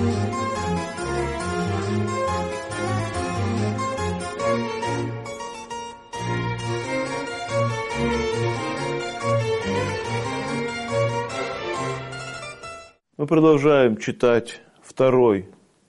Мы продолжаем читать второй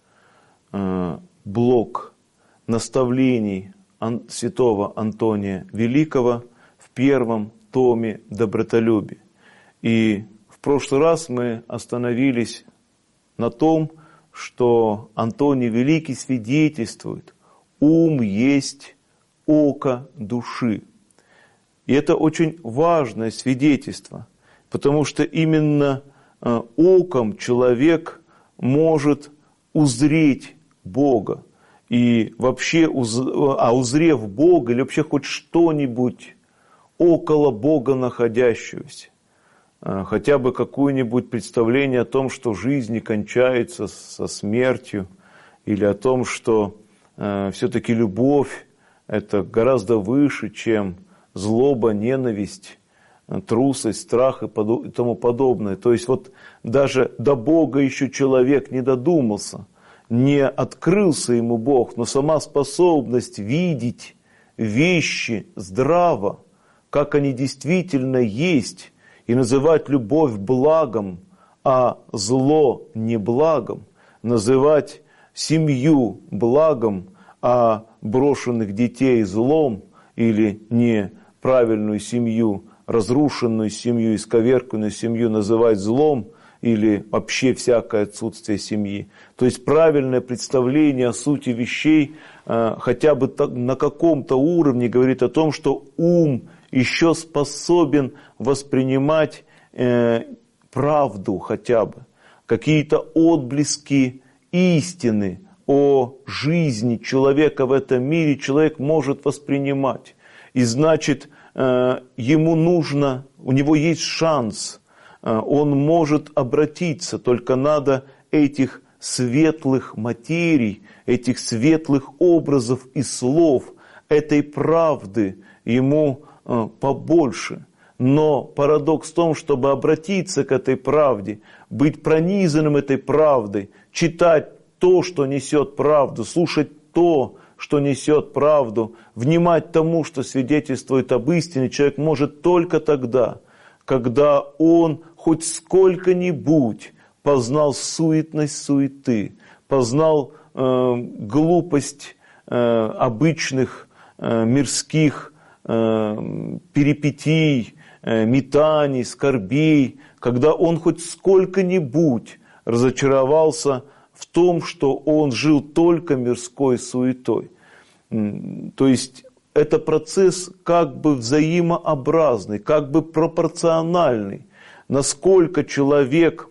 блок наставлений святого Антония Великого в первом томе «Добротолюбие». И в прошлый раз мы остановились на том, что Антоний Великий свидетельствует: ум есть око души. И это очень важное свидетельство, потому что именно оком человек может узреть Бога. И вообще, узрев Бога, или вообще хоть что-нибудь около Бога находящегося, хотя бы какое-нибудь представление о том, что жизнь не кончается со смертью, или о том, что все-таки любовь – это гораздо выше, чем злоба, ненависть, трусость, страх и тому подобное. То есть вот даже до Бога еще человек не додумался, не открылся ему Бог, но сама способность видеть вещи здраво, как они действительно есть, и называть любовь благом, а зло не благом, называть семью благом, а брошенных детей злом, или неправильную семью, разрушенную семью, исковерканную семью называть злом, или вообще всякое отсутствие семьи. То есть правильное представление о сути вещей хотя бы на каком-то уровне говорит о том, что ум еще способен воспринимать правду хотя бы, какие-то отблески истины о жизни человека в этом мире человек может воспринимать. И значит, ему нужно, у него есть шанс, он может обратиться, только надо этих светлых материй, этих светлых образов и слов, этой правды ему побольше. Но парадокс в том, чтобы обратиться к этой правде, быть пронизанным этой правдой, читать то, что несет правду, слушать то, что несет правду, внимать тому, что свидетельствует об истине, человек может только тогда, когда он хоть сколько-нибудь познал суетность суеты, познал глупость обычных мирских перипетий, метаний, скорбей, когда он хоть сколько-нибудь разочаровался в том, что он жил только мирской суетой. То есть это процесс как бы взаимообразный, как бы пропорциональный. Насколько человек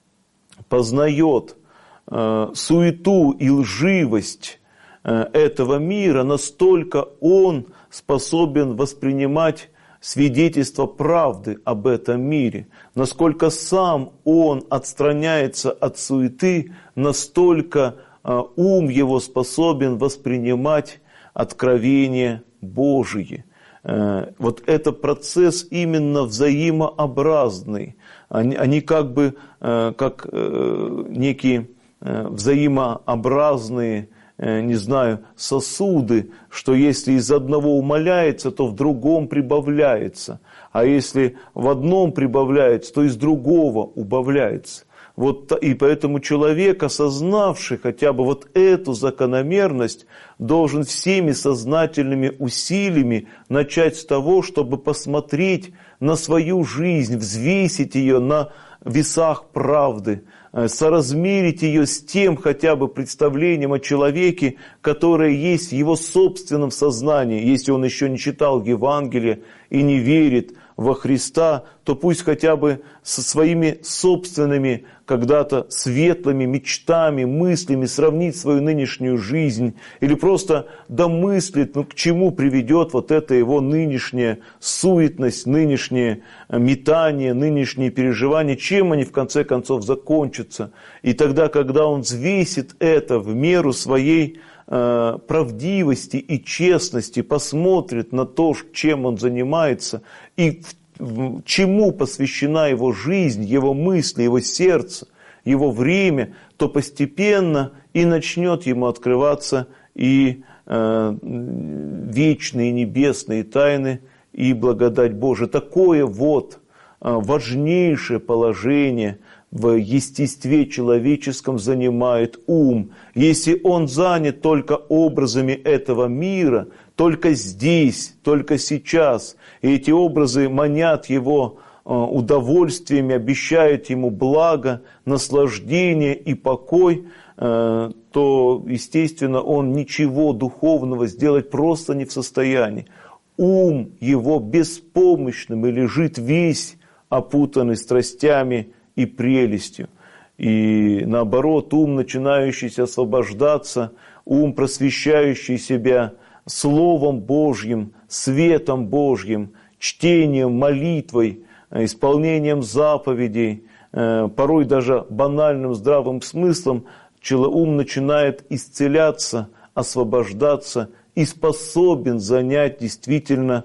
познает суету и лживость этого мира, настолько он способен воспринимать свидетельство правды об этом мире. Насколько сам он отстраняется от суеты, настолько ум его способен воспринимать откровения Божьи. Вот это процесс именно взаимообразный. Они как бы как некие взаимообразные, не знаю, сосуды, что если из одного умаляется, то в другом прибавляется. А если в одном прибавляется, то из другого убавляется. Вот, и поэтому человек, осознавший хотя бы вот эту закономерность, должен всеми сознательными усилиями начать с того, чтобы посмотреть на свою жизнь, взвесить ее на весах правды, соразмерить ее с тем хотя бы представлением о человеке, которое есть в его собственном сознании. Если он еще не читал Евангелие и не верит во Христа, то пусть хотя бы со своими собственными когда-то светлыми мечтами, мыслями сравнить свою нынешнюю жизнь или просто домыслит, к чему приведет вот эта его нынешняя суетность, нынешнее метание, нынешние переживания, чем они в конце концов закончатся. И тогда, когда он взвесит это в меру своей правдивости и честности, посмотрит на то, чем он занимается и чему посвящена его жизнь, его мысли, его сердце, его время, то постепенно и начнет ему открываться и вечные небесные тайны, и благодать Божия. Такое вот важнейшее положение в естестве человеческом занимает ум. Если он занят только образами этого мира, только здесь, только сейчас, и эти образы манят его удовольствиями, обещают ему благо, наслаждение и покой, то, естественно, он ничего духовного сделать просто не в состоянии. Ум его беспомощным и лежит весь опутанный страстями и прелестью. И наоборот, ум, начинающийся освобождаться, ум, просвещающий себя Словом Божьим, светом Божьим, чтением, молитвой, исполнением заповедей, порой даже банальным здравым смыслом, ум начинает исцеляться, освобождаться и способен занять действительно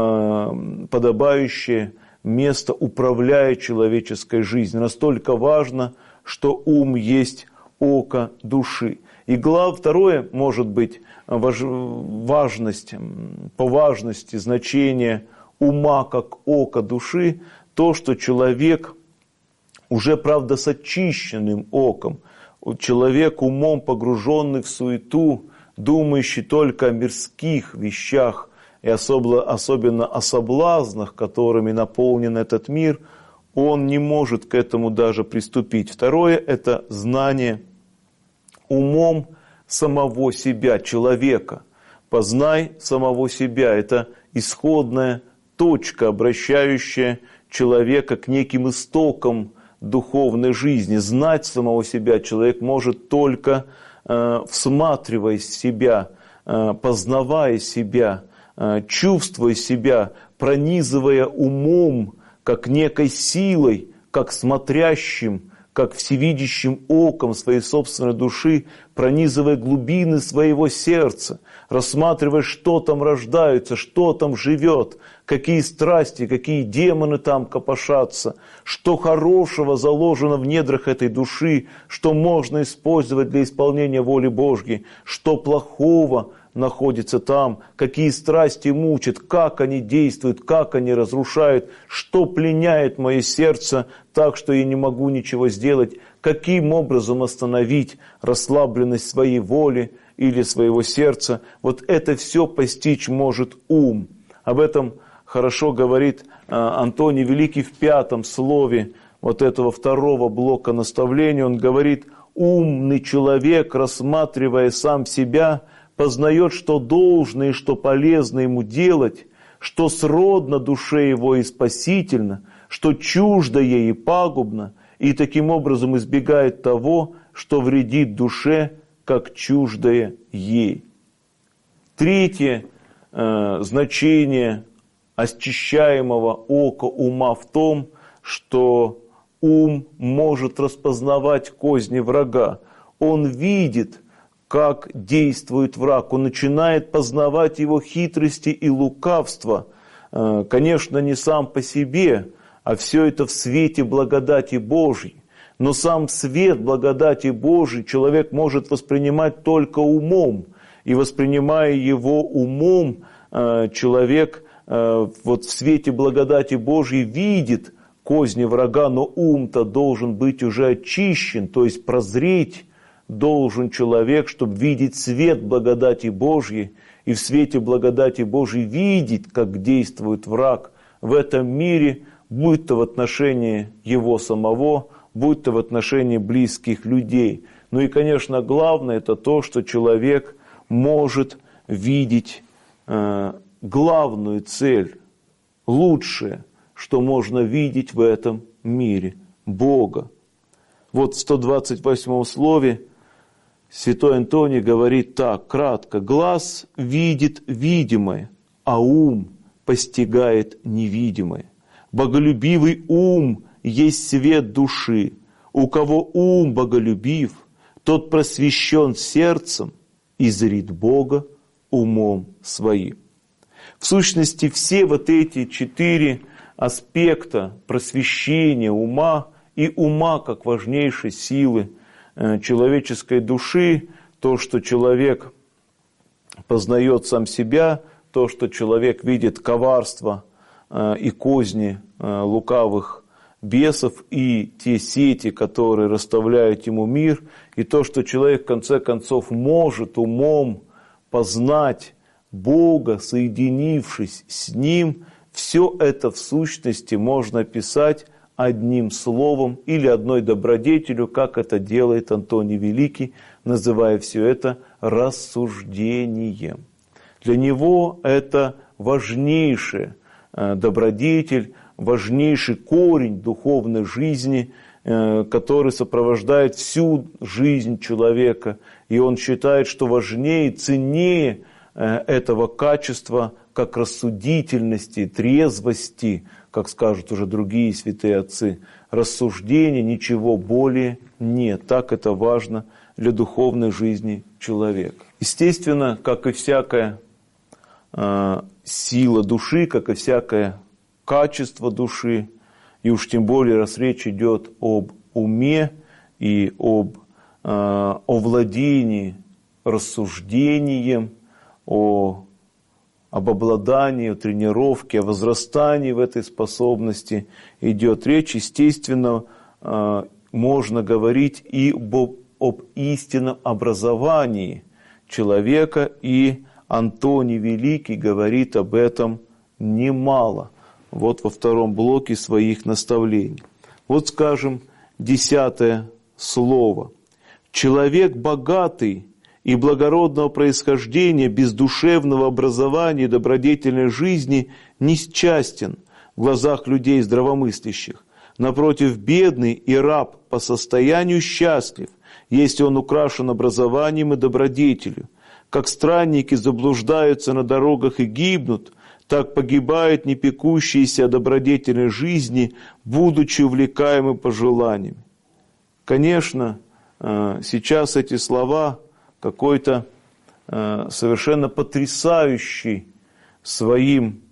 подобающее место, управляя человеческой жизнью. Настолько важно, что ум есть око души. И второе, может быть, важность, по важности, значение ума как ока души, то, что человек уже, правда, с очищенным оком, человек умом погруженный в суету, думающий только о мирских вещах и особенно о соблазнах, которыми наполнен этот мир, он не может к этому даже приступить. Второе – это знание умом самого себя, человека. Познай самого себя – это исходная точка, обращающая человека к неким истокам духовной жизни. Знать самого себя человек может только всматриваясь в себя, познавая себя, чувствуя себя, пронизывая умом, как некой силой, как смотрящим, как всевидящим оком своей собственной души, пронизывая глубины своего сердца, рассматривая, что там рождается, что там живет, какие страсти, какие демоны там копошатся, что хорошего заложено в недрах этой души, что можно использовать для исполнения воли Божьей, что плохого находится там, какие страсти мучат, как они действуют, как они разрушают, что пленяет мое сердце так, что я не могу ничего сделать, каким образом остановить расслабленность своей воли или своего сердца. Вот это все постичь может ум. Об этом хорошо говорит Антоний Великий в 5 слове вот этого 2 блока наставления. Он говорит: умный человек, рассматривая сам себя, познает, что должно и что полезно ему делать, что сродно душе его и спасительно, что чуждо ей и пагубно, и таким образом избегает того, что вредит душе, как чуждое ей. Третье значение очищаемого ока ума в том, что ум может распознавать козни врага. Он видит, как действует враг, он начинает познавать его хитрости и лукавства. Конечно, не сам по себе, а все это в свете благодати Божьей. Но сам свет благодати Божьей человек может воспринимать только умом. И воспринимая его умом, человек вот в свете благодати Божьей видит козни врага, но ум-то должен быть уже очищен, то есть прозреть должен человек, чтобы видеть свет благодати Божьей, и в свете благодати Божьей видеть, как действует враг в этом мире, будь то в отношении его самого, будь то в отношении близких людей. Ну и, конечно, главное, это то, что человек может видеть главную цель, лучшее, что можно видеть в этом мире – Бога. Вот в 128 слове святой Антоний говорит так, кратко: «Глаз видит видимое, а ум постигает невидимое. Боголюбивый ум есть свет души. У кого ум боголюбив, тот просвещен сердцем и зрит Бога умом своим». В сущности, все вот эти 4 аспекта просвещения ума и ума как важнейшей силы человеческой души, то, что человек познает сам себя, то, что человек видит коварство и козни лукавых бесов и те сети, которые расставляют ему мир, и то, что человек в конце концов может умом познать Бога, соединившись с Ним, все это в сущности можно описать одним словом или одной добродетелью, как это делает Антоний Великий, называя все это рассуждением. Для него это важнейшая добродетель, важнейший корень духовной жизни, который сопровождает всю жизнь человека. И он считает, что важнее, ценнее этого качества, как рассудительности, трезвости, как скажут уже другие святые отцы, рассуждения, ничего более нет. Так это важно для духовной жизни человека. Естественно, как и всякая сила души, как и всякое качество души, и уж тем более, раз речь идет об уме и об овладении рассуждением, об обладании, о тренировке, о возрастании в этой способности идет речь. Естественно, можно говорить и об истинном образовании человека, и Антоний Великий говорит об этом немало. Вот во втором блоке своих наставлений. Вот, скажем, 10 слово. Человек богатый и благородного происхождения, без душевного образования и добродетельной жизни несчастен в глазах людей здравомыслящих. Напротив, бедный и раб по состоянию счастлив, если он украшен образованием и добродетелью. Как странники заблуждаются на дорогах и гибнут, так погибают непекущиеся о добродетельной жизни, будучи увлекаемы пожеланиями. Конечно, сейчас эти слова какой-то совершенно потрясающий своим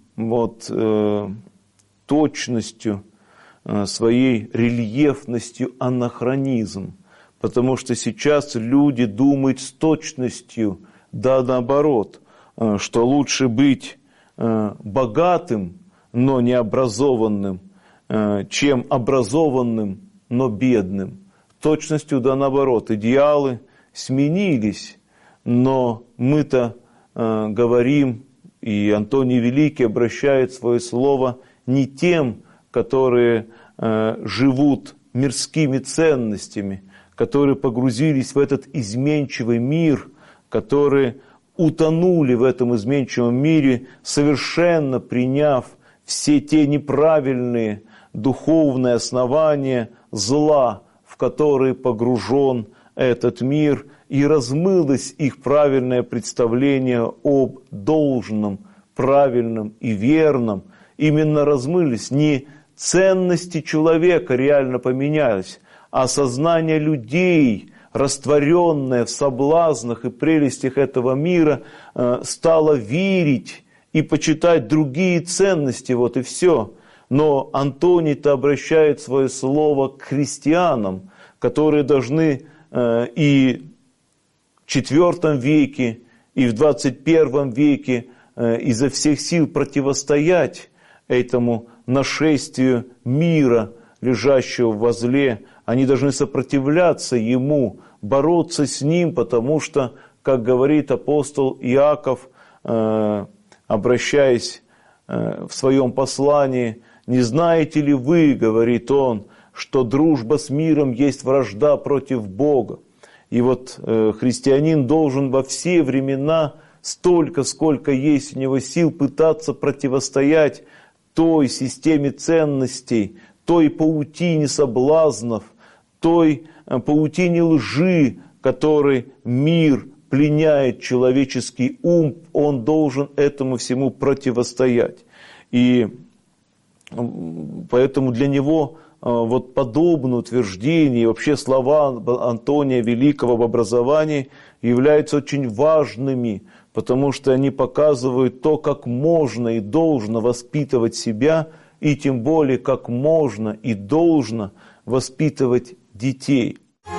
точностью, своей рельефностью анахронизм. Потому что сейчас люди думают с точностью, да наоборот, что лучше быть богатым, но необразованным, чем образованным, но бедным. Точностью да наоборот. Идеалы сменились, но мы-то говорим, и Антоний Великий обращает свое слово не тем, которые живут мирскими ценностями, которые погрузились в этот изменчивый мир, которые утонули в этом изменчивом мире, совершенно приняв все те неправильные духовные основания зла, в которые погружен этот мир, и размылось их правильное представление об должном, правильном и верном. Именно размылись, не ценности человека реально поменялись, а сознание людей, растворенное в соблазнах и прелестях этого мира, стало верить и почитать другие ценности, вот и все. Но Антоний-то обращает свое слово к христианам, которые должны и в IV веке, и в 21 веке изо всех сил противостоять этому нашествию мира, лежащего возле. Они должны сопротивляться ему, бороться с ним, потому что, как говорит апостол Иаков, обращаясь в своем послании, «Не знаете ли вы, — говорит он, — что дружба с миром есть вражда против Бога?» И вот христианин должен во все времена, столько, сколько есть у него сил, пытаться противостоять той системе ценностей, той паутине соблазнов, той паутине лжи, которой мир пленяет человеческий ум, он должен этому всему противостоять. И поэтому для него вот подобное утверждение, и вообще слова Антония Великого об образовании являются очень важными, потому что они показывают то, как можно и должно воспитывать себя, и тем более, как можно и должно воспитывать детей.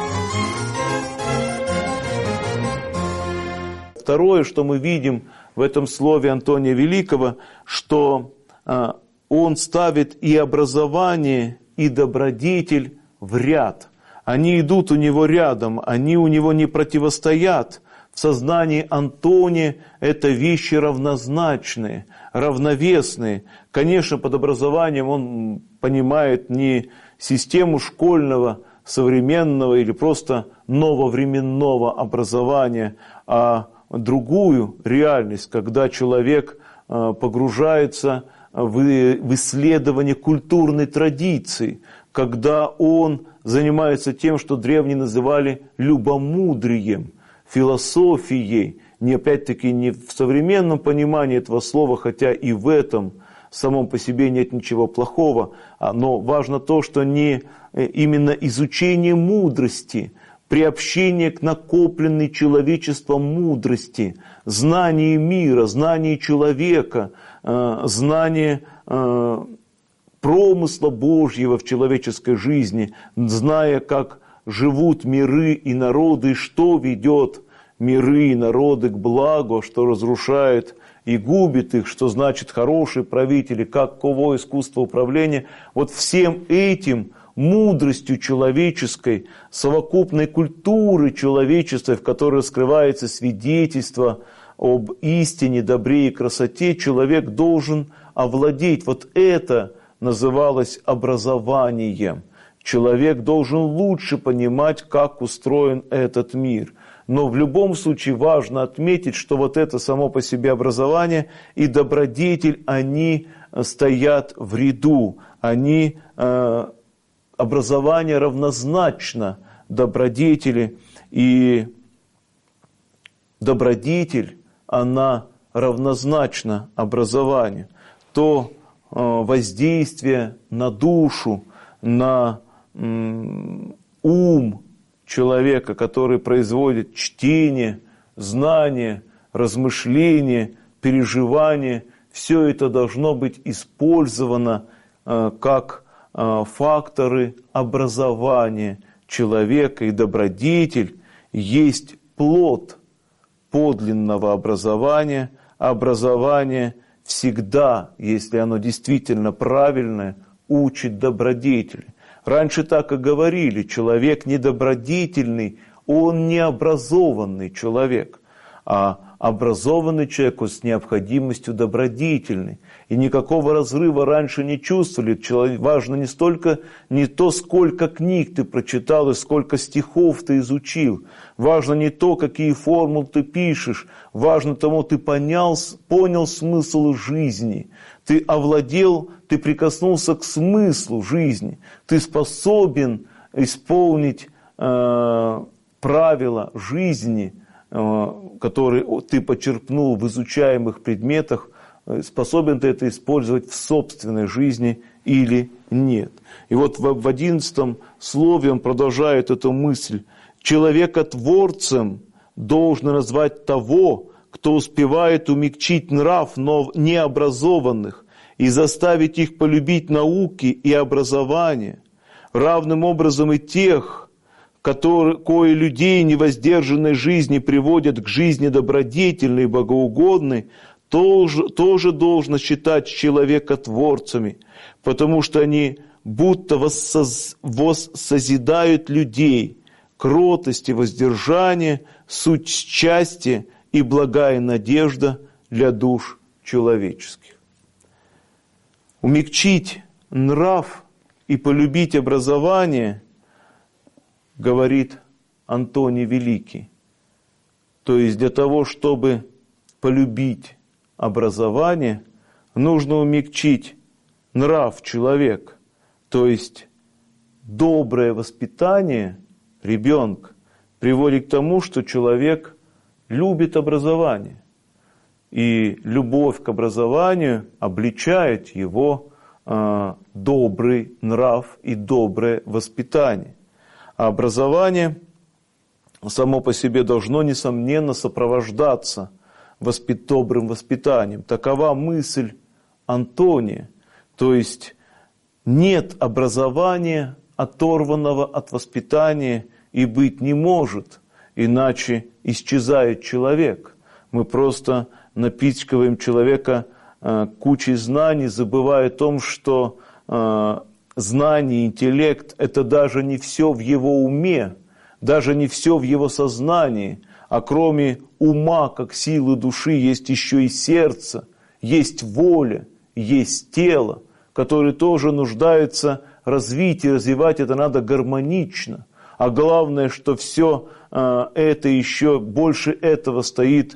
Второе, что мы видим в этом слове Антония Великого, что он ставит и образование, и добродетель в ряд. Они идут у него рядом, они у него не противостоят. В сознании Антония это вещи равнозначные, равновесные. Конечно, под образованием он понимает не систему школьного, современного или просто нововременного образования, а другую реальность, когда человек погружается в исследование культурной традиции, когда он занимается тем, что древние называли любомудрием, философией, не опять-таки не в современном понимании этого слова, хотя и в этом самом по себе нет ничего плохого, но важно то, что не именно изучение мудрости, приобщение к накопленной человечеством мудрости, знание мира, знание человека, знание промысла Божьего в человеческой жизни, зная, как живут миры и народы, что ведет миры и народы к благу, что разрушает и губит их, что значит хороший правитель, и каково искусство управления. Вот всем этим мудростью человеческой, совокупной культуры человечества, в которой скрывается свидетельство об истине, добре и красоте, человек должен овладеть. Вот это называлось образованием. Человек должен лучше понимать, как устроен этот мир. Но в любом случае важно отметить, что вот это само по себе образование и добродетель, они стоят в ряду. Образование равнозначно добродетели, и добродетель, она равнозначна образованию. То воздействие на душу, на ум человека, который производит чтение, знание, размышление, переживание, все это должно быть использовано как факторы образования человека, и добродетель есть плод подлинного образования. Образование всегда, если оно действительно правильное, учит добродетели. Раньше так и говорили: человек недобродетельный, он необразованный человек. А образованный человек с необходимостью добродетельный. И никакого разрыва раньше не чувствовали. Важно не то, сколько книг ты прочитал и сколько стихов ты изучил. Важно не то, какие формулы ты пишешь. Важно тому, ты понял смысл жизни. Ты овладел, ты прикоснулся к смыслу жизни. Ты способен исполнить правила жизни, который ты почерпнул в изучаемых предметах, способен ты это использовать в собственной жизни или нет. И вот в 11 слове он продолжает эту мысль. Человекотворцем должен назвать того, кто успевает умягчить нрав необразованных и заставить их полюбить науки и образование, равным образом и тех, кое людей невоздержанной жизни приводят к жизни добродетельной и богоугодной, тоже должно считать человекотворцами, потому что они будто воссозидают людей, кротость и воздержание, суть счастья и благая надежда для душ человеческих. Умягчить нрав и полюбить образование, говорит Антоний Великий. То есть для того, чтобы полюбить образование, нужно умягчить нрав человека. То есть доброе воспитание ребенка приводит к тому, что человек любит образование. И любовь к образованию обличает его добрый нрав и доброе воспитание. А образование само по себе должно, несомненно, сопровождаться добрым воспитанием. Такова мысль Антония. То есть нет образования оторванного от воспитания и быть не может, иначе исчезает человек. Мы просто напичкиваем человека кучей знаний, забывая о том, что знание, интеллект – это даже не все в его уме, даже не все в его сознании, а кроме ума, как силы души, есть еще и сердце, есть воля, есть тело, которые тоже нуждаются в развитии, развивать это надо гармонично. А главное, что все это еще больше этого стоит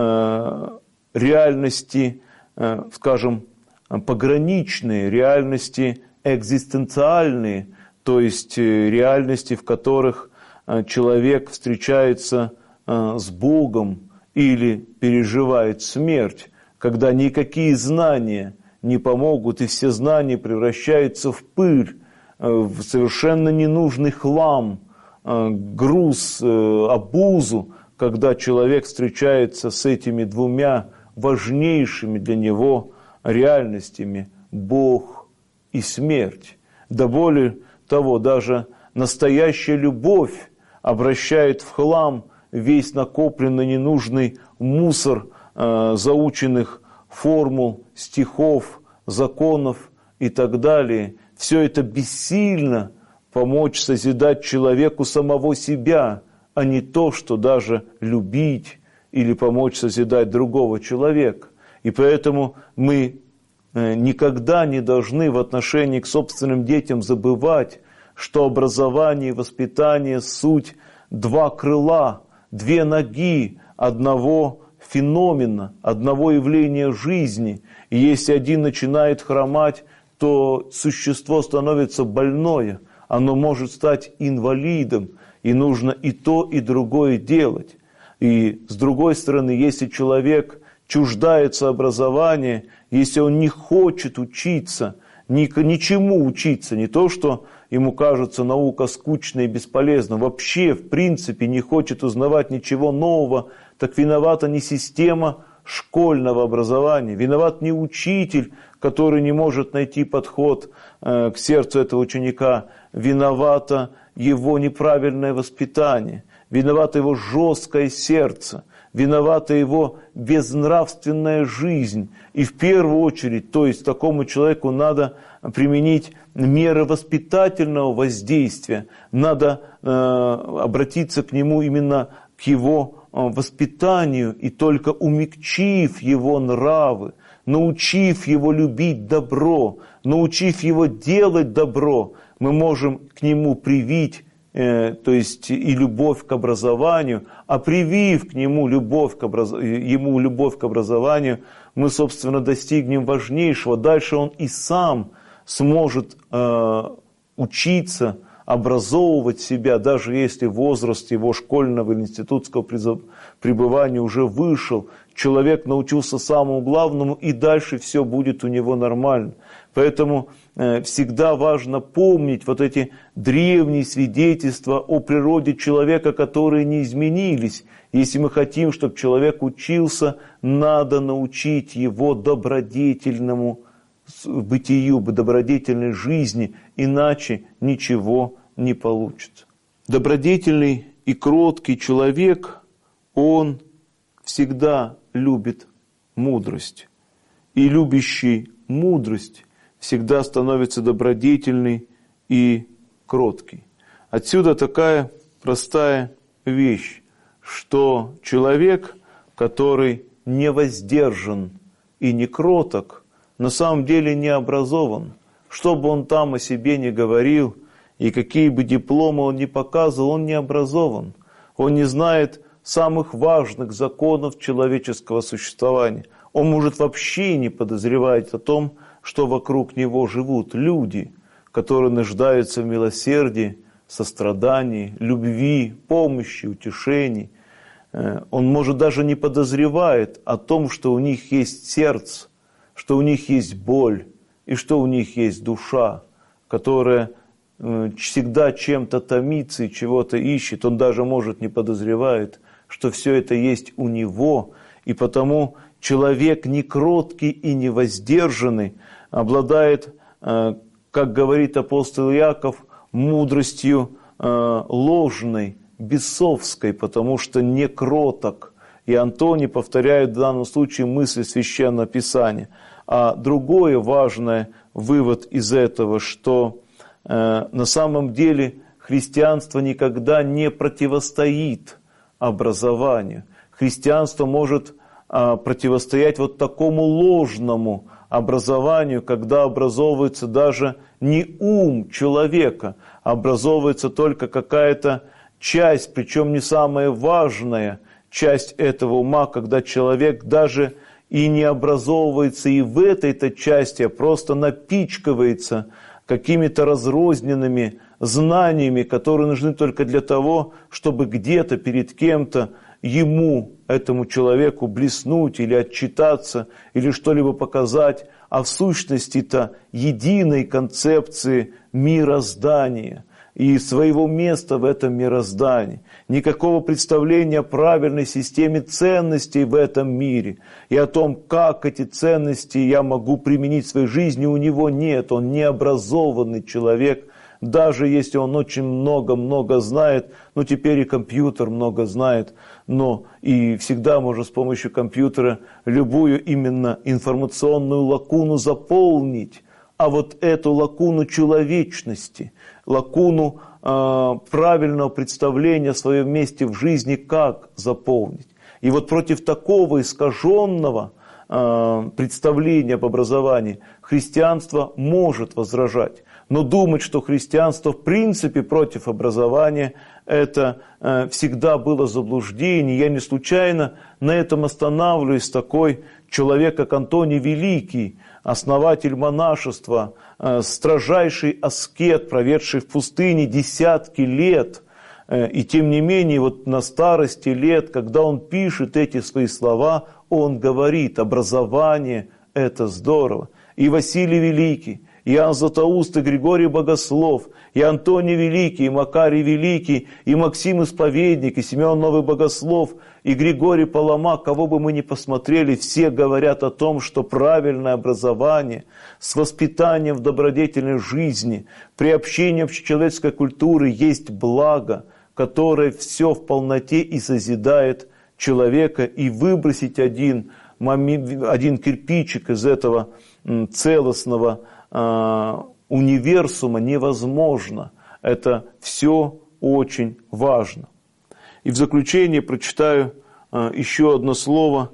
реальности, скажем, пограничные, реальности экзистенциальные, то есть реальности, в которых человек встречается с Богом или переживает смерть, когда никакие знания не помогут, и все знания превращаются в пыль, в совершенно ненужный хлам, груз, обузу, когда человек встречается с этими двумя важнейшими для него реальностями – Бог и смерть. Да более того, даже настоящая любовь обращает в хлам весь накопленный ненужный мусор заученных формул, стихов, законов и так далее. Все это бессильно помочь созидать человеку самого себя, а не то, что даже любить или помочь созидать другого человека. И поэтому мы никогда не должны в отношении к собственным детям забывать, что образование и воспитание – суть два крыла, две ноги одного феномена, одного явления жизни. И если один начинает хромать, то существо становится больное, оно может стать инвалидом, и нужно и то, и другое делать. И с другой стороны, если человек чуждается образования, если он не хочет учиться, ничему учиться, не то, что ему кажется наука скучной и бесполезной, вообще, в принципе, не хочет узнавать ничего нового, так виновата не система школьного образования, виноват не учитель, который не может найти подход к сердцу этого ученика, виновато его неправильное воспитание, виновато его жесткое сердце, виновата его безнравственная жизнь. И в первую очередь, то есть такому человеку надо применить меры воспитательного воздействия, надо обратиться к нему именно к его воспитанию, и только умягчив его нравы, научив его любить добро, научив его делать добро, мы можем к нему привить, то есть и любовь к образованию, а привив к нему любовь к образованию, мы, собственно, достигнем важнейшего. Дальше он и сам сможет учиться, образовывать себя, даже если возраст его школьного или институтского пребывания уже вышел. Человек научился самому главному, и дальше все будет у него нормально. Поэтому всегда важно помнить вот эти древние свидетельства о природе человека, которые не изменились. Если мы хотим, чтобы человек учился, надо научить его добродетельному бытию, добродетельной жизни, иначе ничего не получится. Добродетельный и кроткий человек, он всегда любит мудрость. И любящий мудрость всегда становится добродетельный и кроткий. Отсюда такая простая вещь, что человек, который не воздержан и не кроток, на самом деле не образован. Что бы он там о себе не говорил, и какие бы дипломы он ни показывал, он не образован. Он не знает самых важных законов человеческого существования. Он может вообще не подозревать о том, что вокруг него живут люди, которые нуждаются в милосердии, сострадании, любви, помощи, утешении. Он, может, даже не подозревает о том, что у них есть сердце, что у них есть боль и что у них есть душа, которая всегда чем-то томится и чего-то ищет. Он даже, может, не подозревает, что все это есть у него, и потому человек не кроткий и не воздержанный обладает, как говорит апостол Иаков, мудростью ложной, бесовской, потому что не кроток. И Антоний повторяет в данном случае мысли Священного Писания. А другое важное вывод из этого, что на самом деле христианство никогда не противостоит образованию. Христианство может противостоять вот такому ложному образованию, когда образовывается даже не ум человека, а образовывается только какая-то часть, причем не самая важная часть этого ума, когда человек даже и не образовывается и в этой-то части, а просто напичкивается какими-то разрозненными знаниями, которые нужны только для того, чтобы где-то перед кем-то ему, этому человеку, блеснуть или отчитаться, или что-либо показать, а в сущности-то единой концепции мироздания и своего места в этом мироздании. Никакого представления о правильной системе ценностей в этом мире и о том, как эти ценности я могу применить в своей жизни, у него нет. Он необразованный человек, даже если он очень много знает, ну теперь и компьютер много знает, но и всегда можно с помощью компьютера любую именно информационную лакуну заполнить. А вот эту лакуну человечности, лакуну правильного представления о своем месте в жизни, как заполнить. И вот против такого искаженного представления об образовании христианство может возражать. Но думать, что христианство в принципе против образования, это всегда было заблуждение. Я не случайно на этом останавливаюсь. Такой человек, как Антоний Великий, основатель монашества, строжайший аскет, проведший в пустыне десятки лет. И тем не менее, вот на старости лет, когда он пишет эти свои слова, он говорит: образование – это здорово. И Василий Великий, и Иоанн Златоуст, и Григорий Богослов, и Антоний Великий, и Макарий Великий, и Максим Исповедник, и Симеон Новый Богослов, и Григорий Палама, кого бы мы ни посмотрели, все говорят о том, что правильное образование с воспитанием в добродетельной жизни, приобщением общечеловеческой культуры есть благо, которое все в полноте и созидает человека, и выбросить один кирпичик из этого целостного универсума невозможно. Это все очень важно. И в заключение прочитаю еще одно слово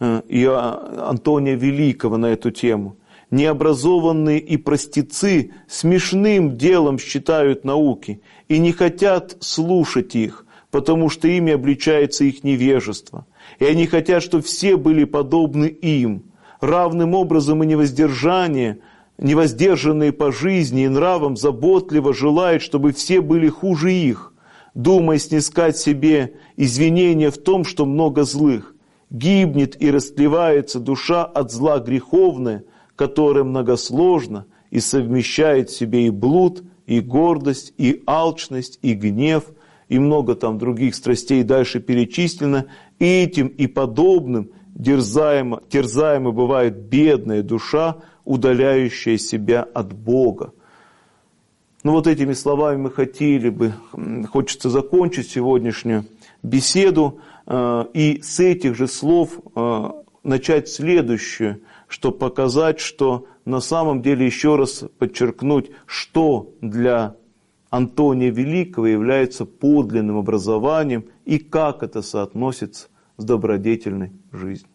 Антония Великого на эту тему. Необразованные и простецы смешным делом считают науки и не хотят слушать их, потому что ими обличается их невежество. И они хотят, чтобы все были подобны им. Равным образом и невоздержанные по жизни и нравам заботливо желают, чтобы все были хуже их, думая снискать себе извинения в том, что много злых. Гибнет и растлевается душа от зла греховное, которое многосложно и совмещает в себе и блуд, и гордость, и алчность, и гнев, и много там других страстей дальше перечислено. И этим и подобным терзаема бывает бедная душа, удаляющая себя от Бога. Ну вот этими словами хочется закончить сегодняшнюю беседу и с этих же слов начать следующее, чтобы показать, что на самом деле, еще раз подчеркнуть, что для Антония Великого является подлинным образованием и как это соотносится с добродетельной жизнью.